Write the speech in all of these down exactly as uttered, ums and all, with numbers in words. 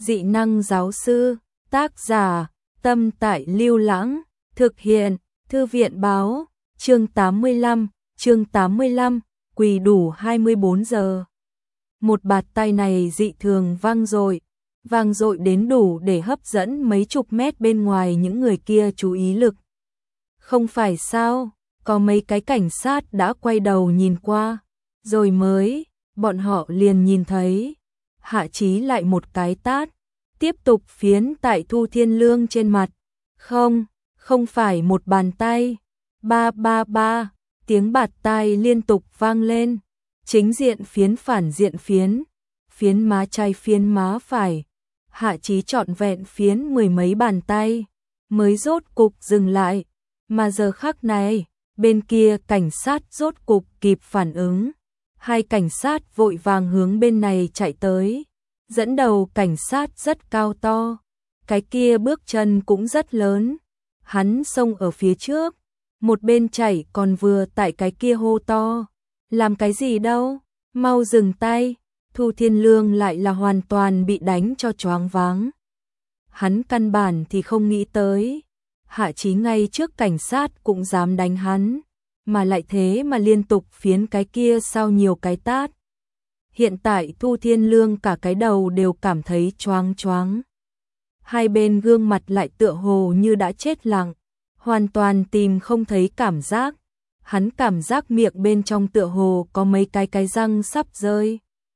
Dị năng giáo sư, tác giả, Tâm Tại Lưu Lãng, thực hiện, Thư viện báo, chương tám mươi lăm, chương tám mươi lăm, quỳ đủ hai mươi bốn giờ. Một bạt tai này dị thường vang dội, vang dội đến đủ để hấp dẫn mấy chục mét bên ngoài những người kia chú ý lực. Không phải sao, có mấy cái cảnh sát đã quay đầu nhìn qua, rồi mới, bọn họ liền nhìn thấy. Hạ Chí lại một cái tát, tiếp tục phiến tại Thu Thiên Lương trên mặt. Không, không phải một bàn tay. Ba ba ba, tiếng bạt tai liên tục vang lên. Chính diện phiến phản diện phiến, phiến má trái phiến má phải. Hạ Chí trọn vẹn phiến mười mấy bàn tay, mới rốt cục dừng lại. Mà giờ khắc này, bên kia cảnh sát rốt cục kịp phản ứng. Hai cảnh sát vội vàng hướng bên này chạy tới. Dẫn đầu cảnh sát rất cao to, cái kia bước chân cũng rất lớn. Hắn xông ở phía trước, một bên chạy còn vừa tại cái kia hô to. Làm cái gì đâu, mau dừng tay. Thu Thiên Lương lại là hoàn toàn bị đánh cho choáng váng. Hắn căn bản thì không nghĩ tới, Hạ Chí ngay trước cảnh sát cũng dám đánh hắn, mà lại thế mà liên tục phiến cái kia sau nhiều cái tát. Hiện tại Thu Thiên Lương cả cái đầu đều cảm thấy choáng choáng. Hai bên gương mặt lại tựa hồ như đã chết lặng, hoàn toàn tìm không thấy cảm giác. Hắn cảm giác miệng bên trong tựa hồ có mấy cái cái răng sắp rơi.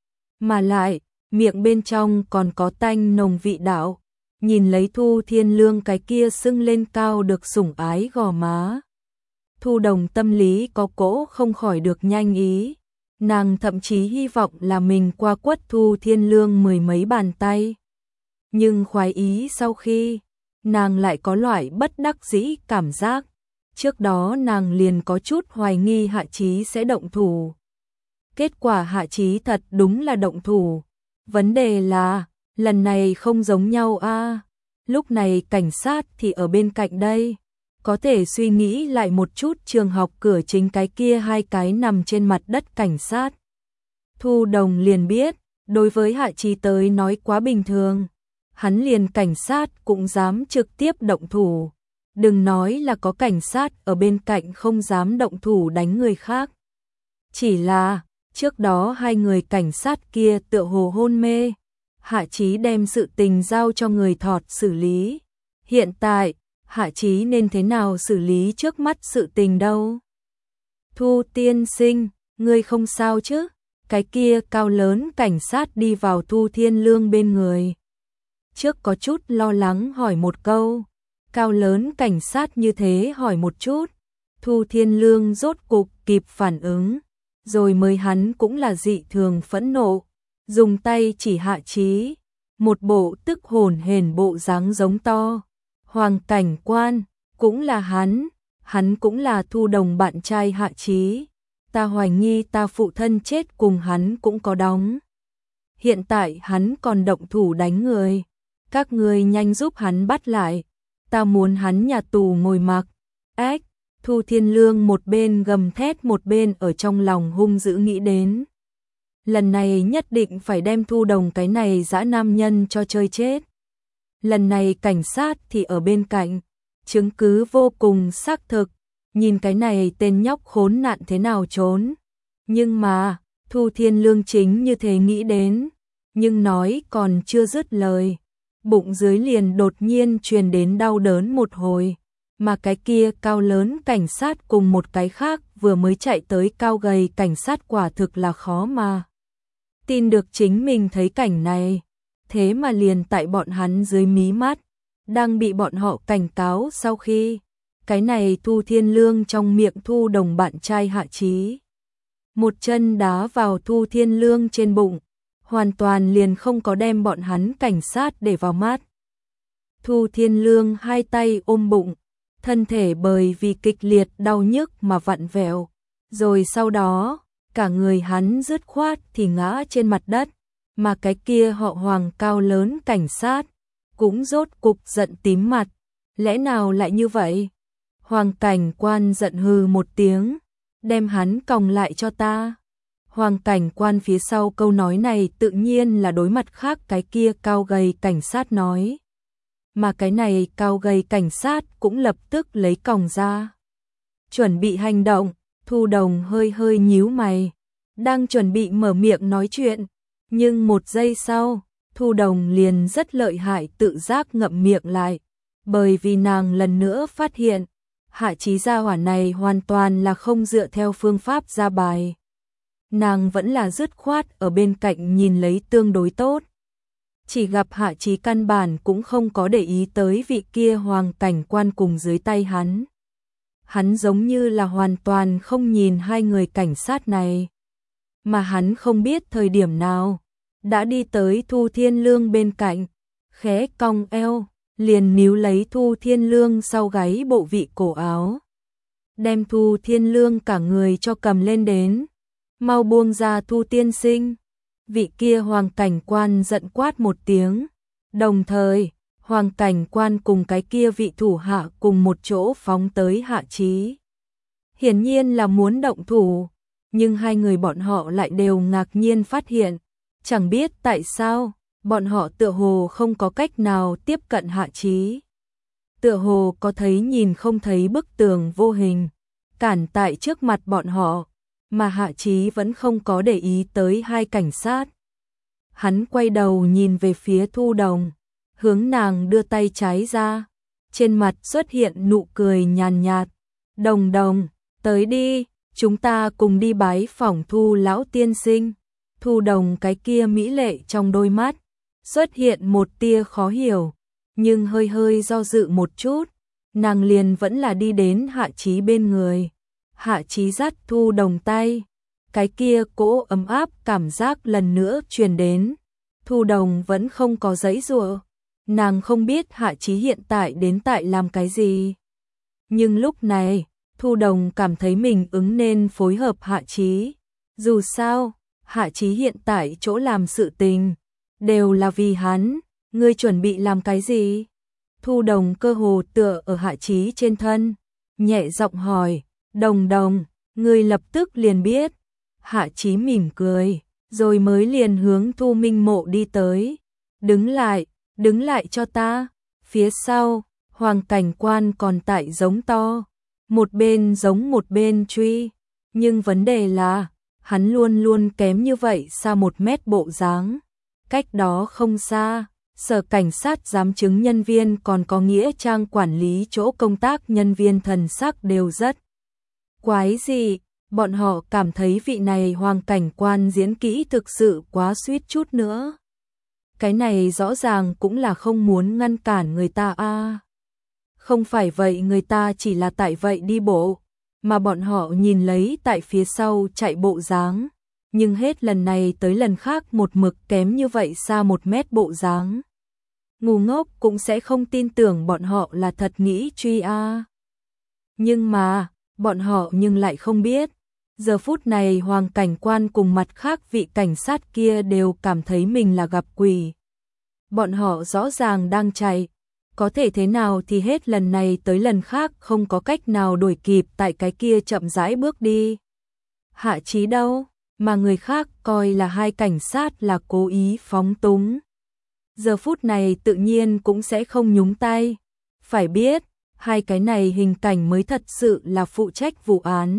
Mà lại, miệng bên trong còn có tanh nồng vị đạo. Nhìn lấy Thu Thiên Lương cái kia sưng lên cao được sủng ái gò má. Thu Đồng tâm lý có cỗ không khỏi được nhanh ý. Nàng thậm chí hy vọng là mình qua quất Thu Thiên Lương mười mấy bàn tay. Nhưng khoái ý sau khi, nàng lại có loại bất đắc dĩ cảm giác. Trước đó nàng liền có chút hoài nghi Hạ Chí sẽ động thủ. Kết quả Hạ Chí thật đúng là động thủ. Vấn đề là, lần này không giống nhau a. À. Lúc này cảnh sát thì ở bên cạnh đây. Có thể suy nghĩ lại một chút trường học cửa chính cái kia hai cái nằm trên mặt đất cảnh sát. Thu Đồng liền biết, đối với Hạ Chí tới nói quá bình thường. Hắn liền cảnh sát cũng dám trực tiếp động thủ. Đừng nói là có cảnh sát ở bên cạnh không dám động thủ đánh người khác. Chỉ là, trước đó hai người cảnh sát kia tựa hồ hôn mê. Hạ Chí đem sự tình giao cho người thọt xử lý. Hiện tại, Hạ Chí nên thế nào xử lý trước mắt sự tình đâu? Thu tiên sinh, ngươi không sao chứ? Cái kia cao lớn cảnh sát đi vào Thu Thiên Lương bên người. Trước có chút lo lắng hỏi một câu. Cao lớn cảnh sát như thế hỏi một chút. Thu Thiên Lương rốt cục kịp phản ứng. Rồi mới hắn cũng là dị thường phẫn nộ. Dùng tay chỉ Hạ Chí. Một bộ tức hồn hển bộ dáng giống to. Hoàng cảnh quan, cũng là hắn. Hắn cũng là Thu Đồng bạn trai Hạ Chí. Ta hoài nghi ta phụ thân chết cùng hắn cũng có đóng. Hiện tại hắn còn động thủ đánh người. Các ngươi nhanh giúp hắn bắt lại. Ta muốn hắn nhà tù ngồi mặc. Ếch, Thu Thiên Lương một bên gầm thét một bên ở trong lòng hung dữ nghĩ đến. Lần này nhất định phải đem Thu Đồng cái này dã nam nhân cho chơi chết. Lần này cảnh sát thì ở bên cạnh. Chứng cứ vô cùng xác thực. Nhìn cái này tên nhóc khốn nạn thế nào trốn. Nhưng mà, Thu Thiên Lương chính như thế nghĩ đến. Nhưng nói còn chưa dứt lời. Bụng dưới liền đột nhiên truyền đến đau đớn một hồi. Mà cái kia cao lớn cảnh sát cùng một cái khác vừa mới chạy tới cao gầy cảnh sát quả thực là khó mà tin được chính mình thấy cảnh này. Thế mà liền tại bọn hắn dưới mí mắt, đang bị bọn họ cảnh cáo sau khi. Cái này Thu Thiên Lương trong miệng Thu Đồng bạn trai Hạ Chí. Một chân đá vào Thu Thiên Lương trên bụng. Hoàn toàn liền không có đem bọn hắn cảnh sát để vào mắt. Thu Thiên Lương hai tay ôm bụng, thân thể bởi vì kịch liệt đau nhức mà vặn vẹo, rồi sau đó, cả người hắn dứt khoát thì ngã trên mặt đất, mà cái kia họ Hoàng cao lớn cảnh sát, cũng rốt cục giận tím mặt, lẽ nào lại như vậy? Hoàng cảnh quan giận hừ một tiếng, đem hắn còng lại cho ta. Hoàng cảnh quan phía sau câu nói này tự nhiên là đối mặt khác cái kia cao gầy cảnh sát nói. Mà cái này cao gầy cảnh sát cũng lập tức lấy còng ra. Chuẩn bị hành động, Thu Đồng hơi hơi nhíu mày. Đang chuẩn bị mở miệng nói chuyện. Nhưng một giây sau, Thu Đồng liền rất lợi hại tự giác ngậm miệng lại. Bởi vì nàng lần nữa phát hiện, Hạ Chí gia hỏa này hoàn toàn là không dựa theo phương pháp ra bài. Nàng vẫn là dứt khoát ở bên cạnh nhìn lấy tương đối tốt. Chỉ gặp Hạ Chí căn bản cũng không có để ý tới vị kia hoàng cảnh quan cùng dưới tay hắn. Hắn giống như là hoàn toàn không nhìn hai người cảnh sát này. Mà hắn không biết thời điểm nào, đã đi tới Thu Thiên Lương bên cạnh, khẽ cong eo, liền níu lấy Thu Thiên Lương sau gáy bộ vị cổ áo. Đem Thu Thiên Lương cả người cho cầm lên đến. Mau buông ra Thu tiên sinh. Vị kia hoàng cảnh quan giận quát một tiếng. Đồng thời, hoàng cảnh quan cùng cái kia vị thủ hạ cùng một chỗ phóng tới Hạ Chí. Hiển nhiên là muốn động thủ, nhưng hai người bọn họ lại đều ngạc nhiên phát hiện. Chẳng biết tại sao, bọn họ tựa hồ không có cách nào tiếp cận Hạ Chí. Tựa hồ có thấy nhìn không thấy bức tường vô hình, cản tại trước mặt bọn họ, mà Hạ Chí vẫn không có để ý tới hai cảnh sát. Hắn quay đầu nhìn về phía Thu Đồng, hướng nàng đưa tay trái ra, trên mặt xuất hiện nụ cười nhàn nhạt. Đồng Đồng, tới đi, chúng ta cùng đi bái phỏng Thu lão tiên sinh. Thu Đồng cái kia mỹ lệ trong đôi mắt, xuất hiện một tia khó hiểu, nhưng hơi hơi do dự một chút, nàng liền vẫn là đi đến Hạ Chí bên người. Hạ Chí dắt Thu Đồng tay, cái kia cỗ ấm áp cảm giác lần nữa truyền đến. Thu Đồng vẫn không có giãy giụa, nàng không biết Hạ Chí hiện tại đến tại làm cái gì. Nhưng lúc này, Thu Đồng cảm thấy mình ứng nên phối hợp Hạ Chí. Dù sao, Hạ Chí hiện tại chỗ làm sự tình, đều là vì hắn, ngươi chuẩn bị làm cái gì? Thu Đồng cơ hồ tựa ở Hạ Chí trên thân, nhẹ giọng hỏi. Đồng Đồng, ngươi lập tức liền biết. Hạ Chí mỉm cười, rồi mới liền hướng Thu Minh Mộ đi tới. Đứng lại, đứng lại cho ta. Phía sau, hoàng cảnh quan còn tại giống to. Một bên giống một bên truy. Nhưng vấn đề là, hắn luôn luôn kém như vậy xa một mét bộ dáng. Cách đó không xa, sở cảnh sát giám chứng nhân viên còn có nghĩa trang quản lý chỗ công tác nhân viên thần sắc đều rất quái dị. Bọn họ cảm thấy vị này hoàng cảnh quan diễn kỹ thực sự quá suýt chút nữa. Cái này rõ ràng cũng là không muốn ngăn cản người ta a. À, không phải vậy người ta chỉ là tại vậy đi bộ, mà bọn họ nhìn lấy tại phía sau chạy bộ dáng, nhưng hết lần này tới lần khác một mực kém như vậy xa một mét bộ dáng. Ngu ngốc cũng sẽ không tin tưởng bọn họ là thật nghĩ truy a. À. Nhưng mà, bọn họ nhưng lại không biết. Giờ phút này hoàng cảnh quan cùng mặt khác vị cảnh sát kia đều cảm thấy mình là gặp quỷ. Bọn họ rõ ràng đang chạy, có thể thế nào thì hết lần này tới lần khác không có cách nào đuổi kịp tại cái kia chậm rãi bước đi. Hạ Chí đâu, mà người khác coi là hai cảnh sát là cố ý phóng túng. Giờ phút này tự nhiên cũng sẽ không nhúng tay. Phải biết, hai cái này hình cảnh mới thật sự là phụ trách vụ án.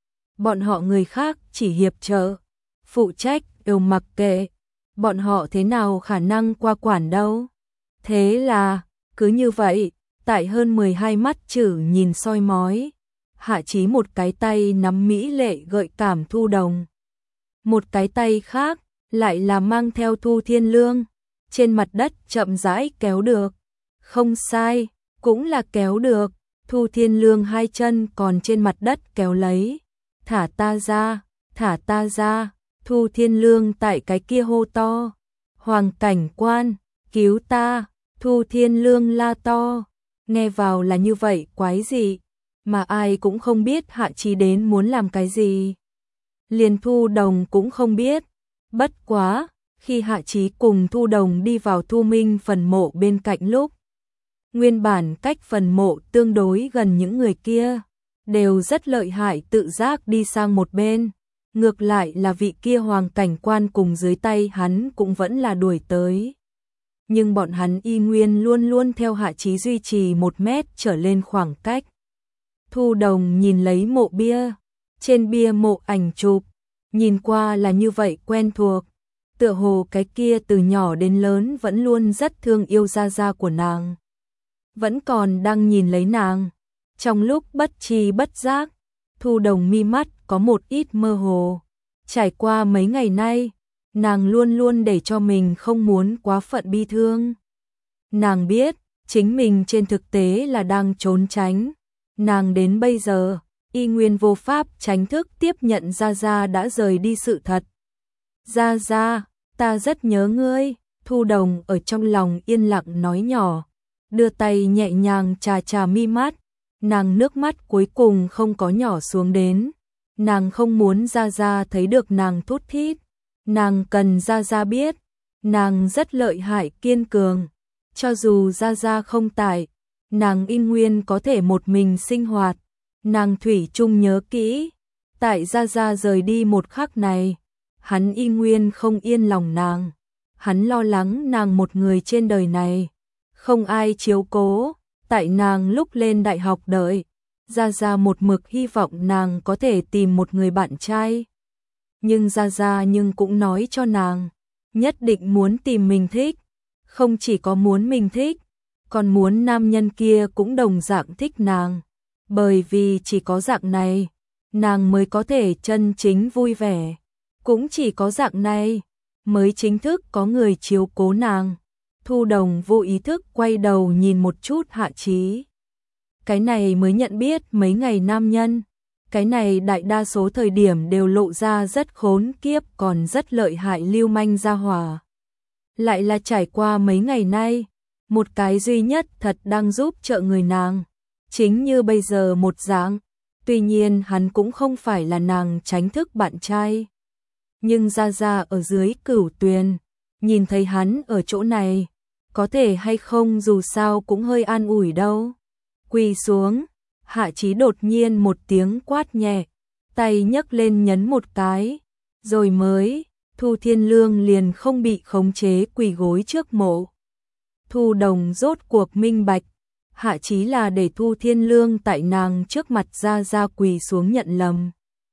Bọn họ người khác chỉ hiệp trợ, phụ trách đều mặc kệ, bọn họ thế nào khả năng qua quản đâu. Thế là, cứ như vậy, tại hơn mười hai mắt chử nhìn soi mói, Hạ Chí một cái tay nắm mỹ lệ gợi cảm Thu Đồng. Một cái tay khác, lại là mang theo Thu Thiên Lương, trên mặt đất chậm rãi kéo được. Không sai, cũng là kéo được, Thu Thiên Lương hai chân còn trên mặt đất kéo lấy. Thả ta ra, thả ta ra, Thu Thiên Lương tại cái kia hô to. Hoàng cảnh quan, cứu ta, Thu Thiên Lương la to. Nghe vào là như vậy quái gì, mà ai cũng không biết Hạ Chí đến muốn làm cái gì. Liền Thu Đồng cũng không biết. Bất quá, khi Hạ Chí cùng Thu Đồng đi vào Thu Minh phần mộ bên cạnh lúc, nguyên bản cách phần mộ tương đối gần những người kia, đều rất lợi hại tự giác đi sang một bên, ngược lại là vị kia hoàng cảnh quan cùng dưới tay hắn cũng vẫn là đuổi tới. Nhưng bọn hắn y nguyên luôn luôn theo Hạ Chí duy trì một mét trở lên khoảng cách. Thu Đồng nhìn lấy mộ bia, trên bia mộ ảnh chụp, nhìn qua là như vậy quen thuộc, tựa hồ cái kia từ nhỏ đến lớn vẫn luôn rất thương yêu Gia Gia của nàng. Vẫn còn đang nhìn lấy nàng, trong lúc bất tri bất giác, Thu Đồng mi mắt có một ít mơ hồ. Trải qua mấy ngày nay, nàng luôn luôn để cho mình không muốn quá phận bi thương. Nàng biết, chính mình trên thực tế là đang trốn tránh. Nàng đến bây giờ, y nguyên vô pháp tránh thức tiếp nhận Gia Gia đã rời đi sự thật. Gia Gia, ta rất nhớ ngươi, Thu Đồng ở trong lòng yên lặng nói nhỏ, đưa tay nhẹ nhàng chà chà mi mắt, nàng nước mắt cuối cùng không có nhỏ xuống đến. Nàng không muốn Gia Gia thấy được nàng thút thít, nàng cần Gia Gia biết, nàng rất lợi hại kiên cường, cho dù Gia Gia không tại, nàng in nguyên có thể một mình sinh hoạt, nàng thủy chung nhớ kỹ, tại Gia Gia rời đi một khắc này, hắn y nguyên không yên lòng nàng, hắn lo lắng nàng một người trên đời này, không ai chiếu cố, tại nàng lúc lên đại học đợi. Gia Gia một mực hy vọng nàng có thể tìm một người bạn trai. Nhưng Gia Gia nhưng cũng nói cho nàng, nhất định muốn tìm mình thích, không chỉ có muốn mình thích, còn muốn nam nhân kia cũng đồng dạng thích nàng. Bởi vì chỉ có dạng này, nàng mới có thể chân chính vui vẻ. Cũng chỉ có dạng này, mới chính thức có người chiếu cố nàng. Thu Đồng vô ý thức quay đầu nhìn một chút Hạ Chí. Cái này mới nhận biết mấy ngày nam nhân, cái này đại đa số thời điểm đều lộ ra rất khốn kiếp còn rất lợi hại lưu manh gia hỏa. Lại là trải qua mấy ngày nay, một cái duy nhất thật đang giúp trợ người nàng, chính như bây giờ một dạng, tuy nhiên hắn cũng không phải là nàng tránh thức bạn trai. Nhưng Gia Gia ở dưới Cửu Tuyền, nhìn thấy hắn ở chỗ này, có thể hay không dù sao cũng hơi an ủi đâu. Quỳ xuống, Hạ Chí đột nhiên một tiếng quát nhẹ, tay nhấc lên nhấn một cái, rồi mới, Thu Thiên Lương liền không bị khống chế quỳ gối trước mộ. Thu Đồng rốt cuộc minh bạch, Hạ Chí là để Thu Thiên Lương tại nàng trước mặt Gia Gia quỳ xuống nhận lầm.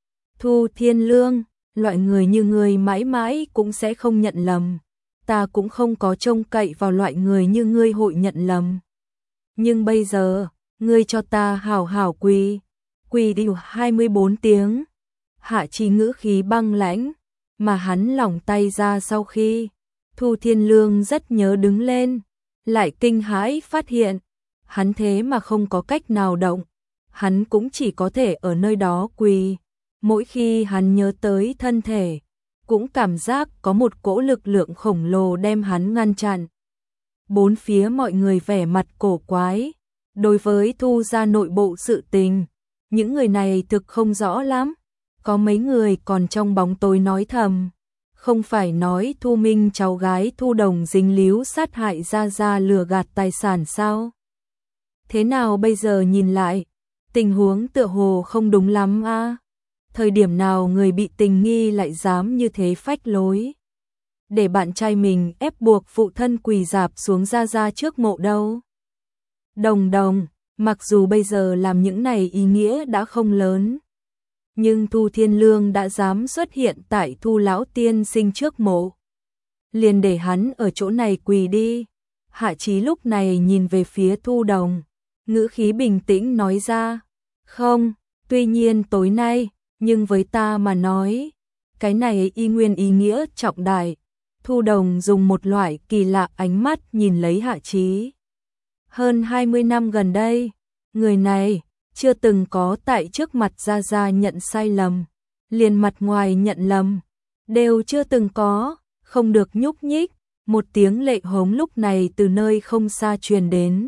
Thu Thiên Lương, loại người như ngươi mãi mãi cũng sẽ không nhận lầm, ta cũng không có trông cậy vào loại người như ngươi hội nhận lầm. Nhưng bây giờ, ngươi cho ta hảo hảo quỳ, quỳ đi hai mươi bốn tiếng. Hạ Chí ngữ khí băng lãnh, mà hắn lỏng tay ra sau khi, Thu Thiên Lương rất nhớ đứng lên, lại kinh hãi phát hiện, hắn thế mà không có cách nào động, hắn cũng chỉ có thể ở nơi đó quỳ. Mỗi khi hắn nhớ tới thân thể, cũng cảm giác có một cỗ lực lượng khổng lồ đem hắn ngăn chặn. Bốn phía mọi người vẻ mặt cổ quái. Đối với Thu gia nội bộ sự tình, những người này thực không rõ lắm. Có mấy người còn trong bóng tối nói thầm, không phải nói Thu Minh cháu gái Thu Đồng dính líu sát hại Gia Gia lừa gạt tài sản sao? Thế nào bây giờ nhìn lại, tình huống tựa hồ không đúng lắm a. À? Thời điểm nào người bị tình nghi lại dám như thế phách lối, để bạn trai mình ép buộc phụ thân quỳ rạp xuống Gia Gia trước mộ đâu? Đồng Đồng, mặc dù bây giờ làm những này ý nghĩa đã không lớn, nhưng Thu Thiên Lương đã dám xuất hiện tại Thu lão tiên sinh trước mộ, liền để hắn ở chỗ này quỳ đi. Hạ Chí lúc này nhìn về phía Thu Đồng, ngữ khí bình tĩnh nói ra, không, tuy nhiên tối nay, nhưng với ta mà nói, cái này y nguyên ý nghĩa trọng đại. Thu Đồng dùng một loại kỳ lạ ánh mắt nhìn lấy Hạ Chí. Hơn hai mươi năm gần đây, người này chưa từng có tại trước mặt Gia Gia nhận sai lầm, liền mặt ngoài nhận lầm, đều chưa từng có, không được nhúc nhích. Một tiếng lệ hống lúc này từ nơi không xa truyền đến,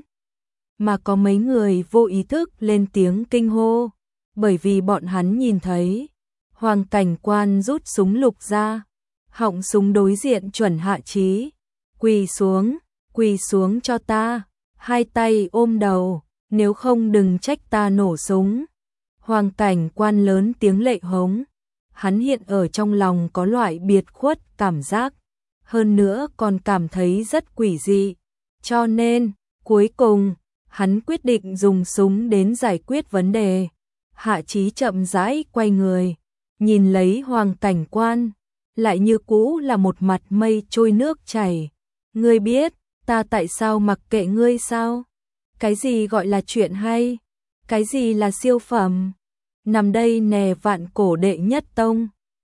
mà có mấy người vô ý thức lên tiếng kinh hô, bởi vì bọn hắn nhìn thấy Hoàng cảnh quan rút súng lục ra, họng súng đối diện chuẩn Hạ Chí, quỳ xuống, quỳ xuống cho ta, hai tay ôm đầu, nếu không đừng trách ta nổ súng. Hoàng cảnh quan lớn tiếng lệ hống, hắn hiện ở trong lòng có loại biệt khuất cảm giác, hơn nữa còn cảm thấy rất quỷ dị. Cho nên, cuối cùng, hắn quyết định dùng súng đến giải quyết vấn đề. Hạ Chí chậm rãi quay người, nhìn lấy Hoàng cảnh quan, lại như cũ là một mặt mây trôi nước chảy. Ngươi biết, ta tại sao mặc kệ ngươi sao? Cái gì gọi là chuyện hay? Cái gì là siêu phẩm? Nằm đây nè vạn cổ đệ nhất tông.